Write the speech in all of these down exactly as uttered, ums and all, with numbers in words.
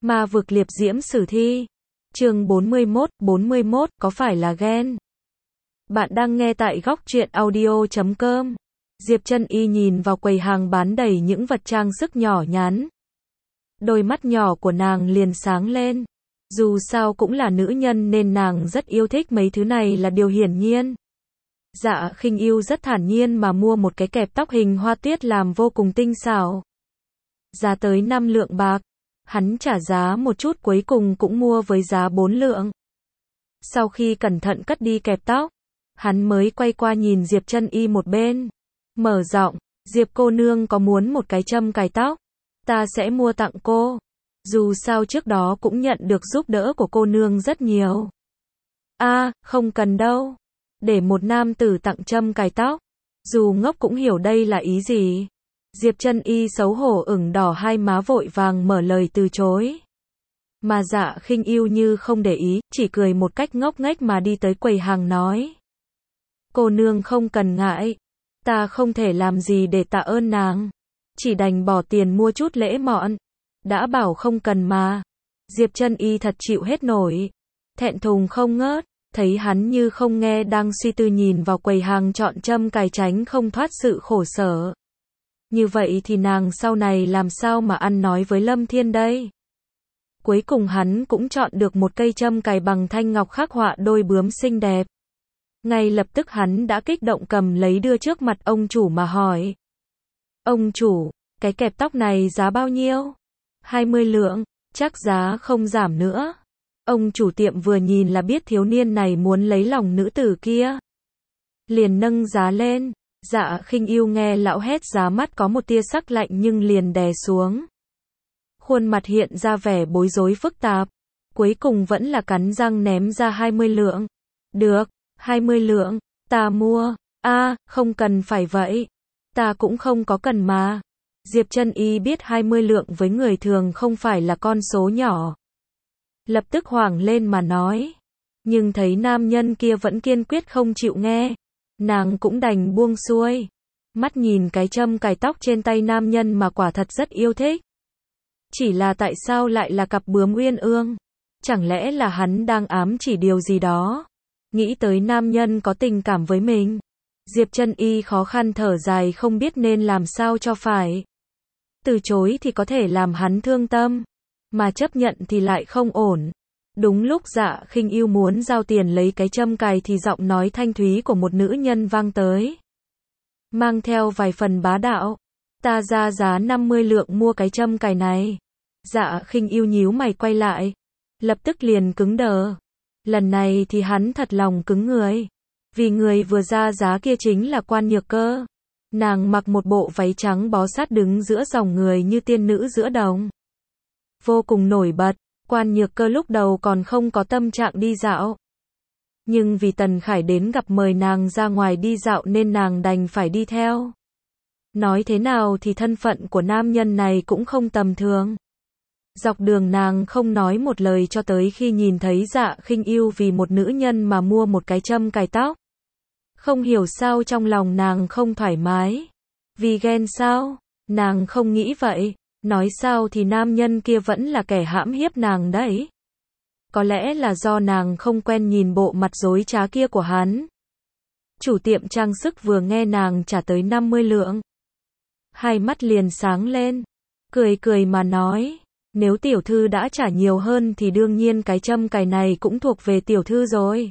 Ma vực liệp diễm sử thi. Chương bốn mươi mốt, bốn mươi mốt, có phải là ghen? Bạn đang nghe tại góc truyện audio chấm com. Diệp Chân Y nhìn vào quầy hàng bán đầy những vật trang sức nhỏ nhắn. Đôi mắt nhỏ của nàng liền sáng lên. Dù sao cũng là nữ nhân nên nàng rất yêu thích mấy thứ này là điều hiển nhiên. Dạ Khinh Yêu rất thản nhiên mà mua một cái kẹp tóc hình hoa tuyết làm vô cùng tinh xảo. Giá tới năm lượng bạc. Hắn trả giá một chút cuối cùng cũng mua với giá bốn lượng. Sau khi cẩn thận cất đi kẹp tóc, hắn mới quay qua nhìn Diệp Chân Y một bên. Mở giọng, Diệp cô nương có muốn một cái châm cài tóc? Ta sẽ mua tặng cô. Dù sao trước đó cũng nhận được giúp đỡ của cô nương rất nhiều. A, à, không cần đâu. Để một nam tử tặng châm cài tóc. Dù ngốc cũng hiểu đây là ý gì. Diệp Chân Y xấu hổ ửng đỏ hai má vội vàng mở lời từ chối. Mà Dạ Khinh Yêu như không để ý, chỉ cười một cách ngốc nghếch mà đi tới quầy hàng nói. Cô nương không cần ngại. Ta không thể làm gì để tạ ơn nàng. Chỉ đành bỏ tiền mua chút lễ mọn. Đã bảo không cần mà. Diệp Chân Y thật chịu hết nổi. Thẹn thùng không ngớt. Thấy hắn như không nghe đang suy tư nhìn vào quầy hàng chọn châm cài tránh không thoát sự khổ sở. Như vậy thì nàng sau này làm sao mà ăn nói với Lâm Thiên đây? Cuối cùng hắn cũng chọn được một cây châm cài bằng thanh ngọc khắc họa đôi bướm xinh đẹp. Ngay lập tức hắn đã kích động cầm lấy đưa trước mặt ông chủ mà hỏi. Ông chủ, cái kẹp tóc này giá bao nhiêu? hai mươi lượng, chắc giá không giảm nữa. Ông chủ tiệm vừa nhìn là biết thiếu niên này muốn lấy lòng nữ tử kia. Liền nâng giá lên. Dạ Khinh Yêu nghe lão hét giá mắt có một tia sắc lạnh nhưng liền đè xuống. Khuôn mặt hiện ra vẻ bối rối phức tạp. Cuối cùng vẫn là cắn răng ném ra hai mươi lượng. Được, hai mươi lượng, ta mua. A, à, không cần phải vậy. Ta cũng không có cần mà. Diệp Chân Y biết hai mươi lượng với người thường không phải là con số nhỏ. Lập tức hoảng lên mà nói. Nhưng thấy nam nhân kia vẫn kiên quyết không chịu nghe. Nàng cũng đành buông xuôi. Mắt nhìn cái châm cài tóc trên tay nam nhân mà quả thật rất yêu thích. Chỉ là tại sao lại là cặp bướm uyên ương? Chẳng lẽ là hắn đang ám chỉ điều gì đó? Nghĩ tới nam nhân có tình cảm với mình. Diệp Chân Y khó khăn thở dài không biết nên làm sao cho phải. Từ chối thì có thể làm hắn thương tâm. Mà chấp nhận thì lại không ổn. Đúng lúc Dạ Khinh Yêu muốn giao tiền lấy cái châm cài thì giọng nói thanh thúy của một nữ nhân vang tới. Mang theo vài phần bá đạo. Ta ra giá năm mươi lượng mua cái châm cài này. Dạ Khinh Yêu nhíu mày quay lại. Lập tức liền cứng đờ. Lần này thì hắn thật lòng cứng người. Vì người vừa ra giá kia chính là Quan Nhược Cơ. Nàng mặc một bộ váy trắng bó sát đứng giữa dòng người như tiên nữ giữa đồng. Vô cùng nổi bật. Quan Nhược Cơ lúc đầu còn không có tâm trạng đi dạo. Nhưng vì Tần Khải đến gặp mời nàng ra ngoài đi dạo nên nàng đành phải đi theo. Nói thế nào thì thân phận của nam nhân này cũng không tầm thường. Dọc đường nàng không nói một lời cho tới khi nhìn thấy Dạ Khinh Yêu vì một nữ nhân mà mua một cái châm cài tóc. Không hiểu sao trong lòng nàng không thoải mái. Vì ghen sao? Nàng không nghĩ vậy. Nói sao thì nam nhân kia vẫn là kẻ hãm hiếp nàng đấy. Có lẽ là do nàng không quen nhìn bộ mặt dối trá kia của hắn. Chủ tiệm trang sức vừa nghe nàng trả tới năm mươi lượng. Hai mắt liền sáng lên. Cười cười mà nói. Nếu tiểu thư đã trả nhiều hơn thì đương nhiên cái châm cài này cũng thuộc về tiểu thư rồi.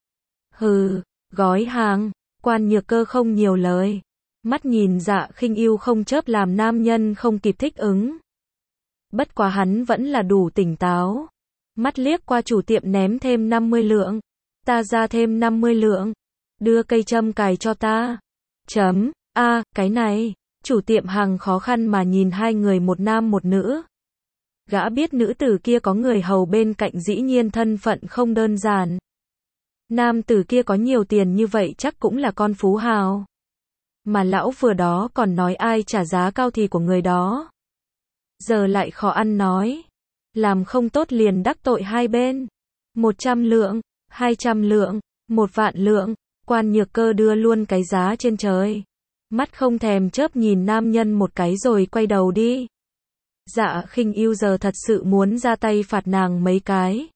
Hừ, gói hàng. Quan Nhược Cơ không nhiều lời. Mắt nhìn Dạ Khinh Yêu không chớp làm nam nhân không kịp thích ứng. Bất quá hắn vẫn là đủ tỉnh táo. Mắt liếc qua chủ tiệm ném thêm năm mươi lượng. Ta ra thêm năm mươi lượng. Đưa cây châm cài cho ta. Chấm, a à, cái này. Chủ tiệm hàng khó khăn mà nhìn hai người một nam một nữ. Gã biết nữ tử kia có người hầu bên cạnh dĩ nhiên thân phận không đơn giản. Nam tử kia có nhiều tiền như vậy chắc cũng là con phú hào. Mà lão vừa đó còn nói ai trả giá cao thì của người đó. Giờ lại khó ăn nói. Làm không tốt liền đắc tội hai bên. Một trăm lượng, hai trăm lượng, một vạn lượng. Quan Nhược Cơ đưa luôn cái giá trên trời. Mắt không thèm chớp nhìn nam nhân một cái rồi quay đầu đi. Dạ Khinh Yêu giờ thật sự muốn ra tay phạt nàng mấy cái.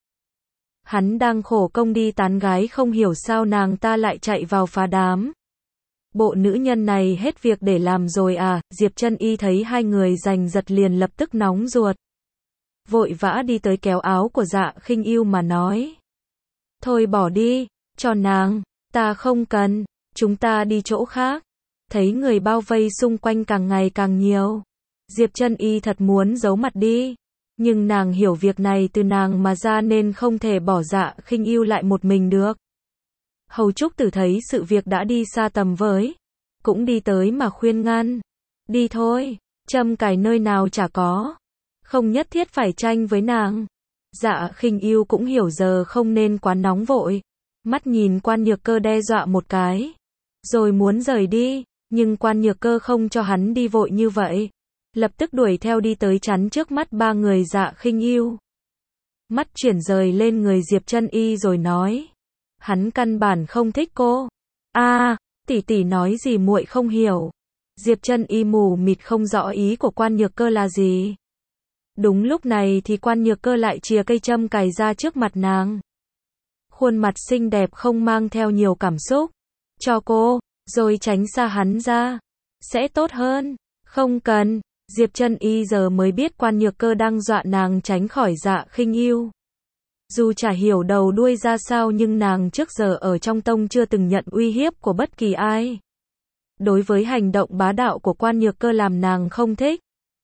Hắn đang khổ công đi tán gái không hiểu sao nàng ta lại chạy vào phá đám. Bộ nữ nhân này hết việc để làm rồi à, Diệp Chân Y thấy hai người giành giật liền lập tức nóng ruột. Vội vã đi tới kéo áo của Dạ Khinh Yêu mà nói. Thôi bỏ đi, cho nàng, ta không cần, chúng ta đi chỗ khác. Thấy người bao vây xung quanh càng ngày càng nhiều. Diệp Chân Y thật muốn giấu mặt đi. Nhưng nàng hiểu việc này từ nàng mà ra nên không thể bỏ Dạ Khinh Yêu lại một mình được. Hầu Trúc Tử thấy sự việc đã đi xa tầm với. Cũng đi tới mà khuyên ngăn. Đi thôi, châm cài nơi nào chả có. Không nhất thiết phải tranh với nàng. Dạ Khinh Yêu cũng hiểu giờ không nên quá nóng vội. Mắt nhìn Quan Nhược Cơ đe dọa một cái. Rồi muốn rời đi. Nhưng Quan Nhược Cơ không cho hắn đi vội như vậy. Lập tức đuổi theo đi tới chắn trước mắt ba người Dạ Khinh Yêu. Mắt chuyển rời lên người Diệp Chân Y rồi nói. Hắn căn bản không thích cô. A, à, tỷ tỷ nói gì muội không hiểu. Diệp Chân Y mù mịt không rõ ý của Quan Nhược Cơ là gì. Đúng lúc này thì Quan Nhược Cơ lại chìa cây châm cài ra trước mặt nàng. Khuôn mặt xinh đẹp không mang theo nhiều cảm xúc. Cho cô, rồi tránh xa hắn ra. Sẽ tốt hơn. Không cần. Diệp Chân Y giờ mới biết Quan Nhược Cơ đang dọa nàng tránh khỏi Dạ Khinh Yêu. Dù chả hiểu đầu đuôi ra sao nhưng nàng trước giờ ở trong tông chưa từng nhận uy hiếp của bất kỳ ai. Đối với hành động bá đạo của Quan Nhược Cơ làm nàng không thích.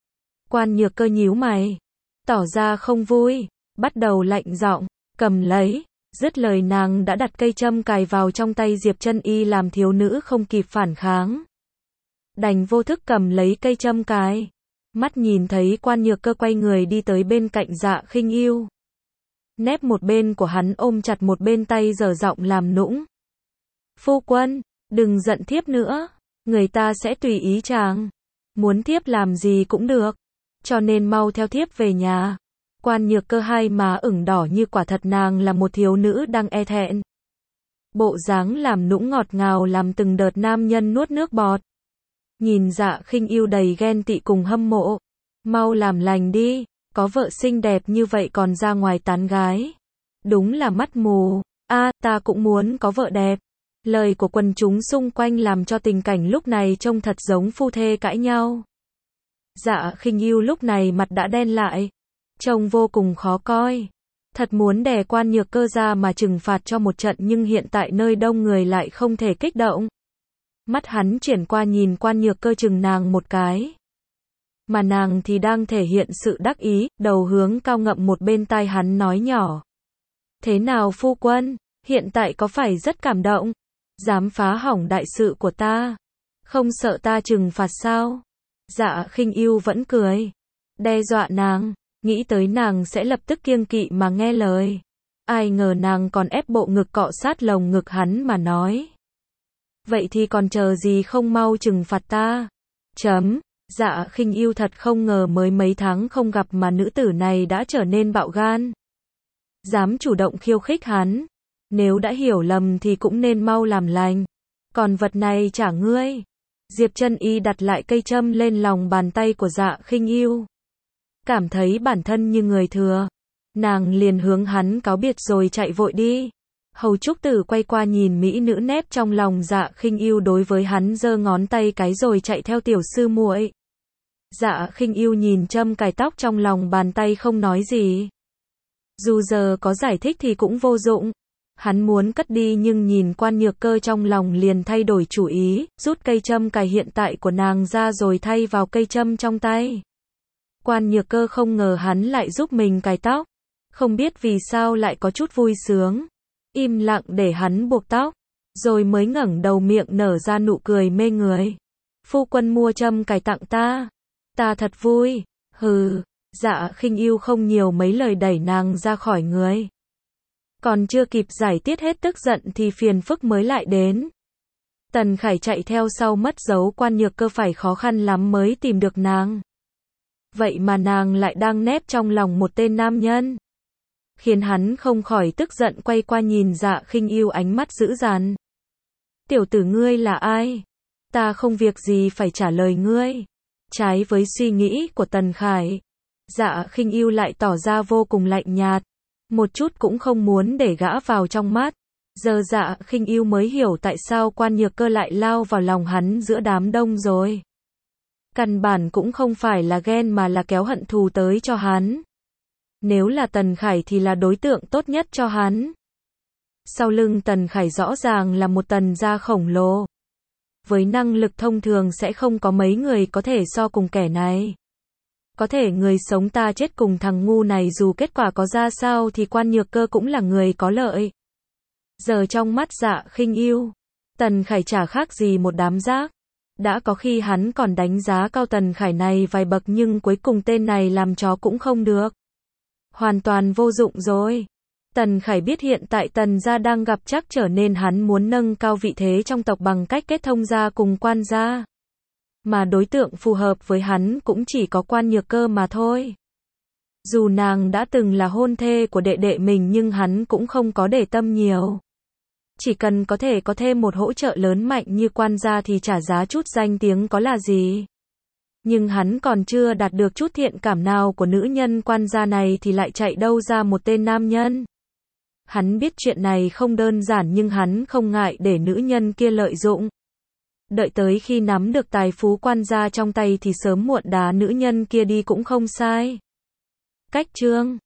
Quan Nhược Cơ nhíu mày, tỏ ra không vui, bắt đầu lạnh giọng, cầm lấy. Dứt lời nàng đã đặt cây châm cài vào trong tay Diệp Chân Y làm thiếu nữ không kịp phản kháng. Đành vô thức cầm lấy cây châm cài. Mắt nhìn thấy Quan Nhược Cơ quay người đi tới bên cạnh Dạ Khinh Yêu. Nép một bên của hắn ôm chặt một bên tay dở giọng làm nũng. Phu quân, đừng giận thiếp nữa, người ta sẽ tùy ý chàng. Muốn thiếp làm gì cũng được, cho nên mau theo thiếp về nhà. Quan Nhược Cơ hai má ửng đỏ như quả thật nàng là một thiếu nữ đang e thẹn. Bộ dáng làm nũng ngọt ngào làm từng đợt nam nhân nuốt nước bọt. Nhìn Dạ Khinh Yêu đầy ghen tị cùng hâm mộ. Mau làm lành đi, có vợ xinh đẹp như vậy còn ra ngoài tán gái. Đúng là mắt mù. A, à, ta cũng muốn có vợ đẹp. Lời của quần chúng xung quanh làm cho tình cảnh lúc này trông thật giống phu thê cãi nhau. Dạ Khinh Yêu lúc này mặt đã đen lại. Trông vô cùng khó coi. Thật muốn đè Quan Nhược Cơ ra mà trừng phạt cho một trận nhưng hiện tại nơi đông người lại không thể kích động. Mắt hắn chuyển qua nhìn Quan Nhược Cơ chừng nàng một cái. Mà nàng thì đang thể hiện sự đắc ý, đầu hướng cao ngậm một bên tai hắn nói nhỏ. Thế nào phu quân, hiện tại có phải rất cảm động? Dám phá hỏng đại sự của ta? Không sợ ta trừng phạt sao? Dạ Khinh Yêu vẫn cười. Đe dọa nàng, nghĩ tới nàng sẽ lập tức kiêng kỵ mà nghe lời. Ai ngờ nàng còn ép bộ ngực cọ sát lồng ngực hắn mà nói. Vậy thì còn chờ gì không mau trừng phạt ta? Chấm. Dạ Khinh Yêu thật không ngờ mới mấy tháng không gặp mà nữ tử này đã trở nên bạo gan. Dám chủ động khiêu khích hắn. Nếu đã hiểu lầm thì cũng nên mau làm lành. Còn vật này trả ngươi. Diệp Chân Y đặt lại cây châm lên lòng bàn tay của Dạ Khinh Yêu. Cảm thấy bản thân như người thừa. Nàng liền hướng hắn cáo biệt rồi chạy vội đi. Hầu Trúc Tử quay qua nhìn mỹ nữ nép trong lòng Dạ Khinh Yêu đối với hắn giơ ngón tay cái rồi chạy theo tiểu sư muội. Dạ Khinh Yêu nhìn châm cài tóc trong lòng bàn tay không nói gì. Dù giờ có giải thích thì cũng vô dụng. Hắn muốn cất đi nhưng nhìn Quan Nhược Cơ trong lòng liền thay đổi chủ ý, rút cây châm cài hiện tại của nàng ra rồi thay vào cây châm trong tay. Quan Nhược Cơ không ngờ hắn lại giúp mình cài tóc. Không biết vì sao lại có chút vui sướng. Im lặng để hắn buộc tóc. Rồi mới ngẩng đầu miệng nở ra nụ cười mê người. Phu quân mua châm cài tặng ta. Ta thật vui. Hừ. Dạ Khinh Yêu không nhiều mấy lời đẩy nàng ra khỏi người. Còn chưa kịp giải tiết hết tức giận thì phiền phức mới lại đến. Tần Khải chạy theo sau mất dấu Quan Nhược Cơ phải khó khăn lắm mới tìm được nàng. Vậy mà nàng lại đang nép trong lòng một tên nam nhân. Khiến hắn không khỏi tức giận quay qua nhìn Dạ Khinh Yêu ánh mắt dữ dằn. Tiểu tử ngươi là ai? Ta không việc gì phải trả lời ngươi. Trái với suy nghĩ của Tần Khải, Dạ Khinh Ưu lại tỏ ra vô cùng lạnh nhạt, một chút cũng không muốn để gã vào trong mắt. Giờ Dạ Khinh Ưu mới hiểu tại sao Quan Nhược Cơ lại lao vào lòng hắn giữa đám đông rồi. Căn bản cũng không phải là ghen mà là kéo hận thù tới cho hắn. Nếu là Tần Khải thì là đối tượng tốt nhất cho hắn. Sau lưng Tần Khải rõ ràng là một tần gia khổng lồ. Với năng lực thông thường sẽ không có mấy người có thể so cùng kẻ này. Có thể người sống ta chết cùng thằng ngu này, dù kết quả có ra sao thì Quan Nhược Cơ cũng là người có lợi. Giờ trong mắt Dạ Khinh Ưu, Tần Khải chả khác gì một đám rác. Đã có khi hắn còn đánh giá cao Tần Khải này vài bậc, nhưng cuối cùng tên này làm chó cũng không được. Hoàn toàn vô dụng rồi. Tần Khải biết hiện tại Tần gia đang gặp trắc trở nên hắn muốn nâng cao vị thế trong tộc bằng cách kết thông gia cùng Quan gia. Mà đối tượng phù hợp với hắn cũng chỉ có Quan Nhược Cơ mà thôi. Dù nàng đã từng là hôn thê của đệ đệ mình nhưng hắn cũng không có để tâm nhiều. Chỉ cần có thể có thêm một hỗ trợ lớn mạnh như Quan gia thì trả giá chút danh tiếng có là gì. Nhưng hắn còn chưa đạt được chút thiện cảm nào của nữ nhân Quan gia này thì lại chạy đâu ra một tên nam nhân. Hắn biết chuyện này không đơn giản nhưng hắn không ngại để nữ nhân kia lợi dụng. Đợi tới khi nắm được tài phú Quan gia trong tay thì sớm muộn đá nữ nhân kia đi cũng không sai. Cách chương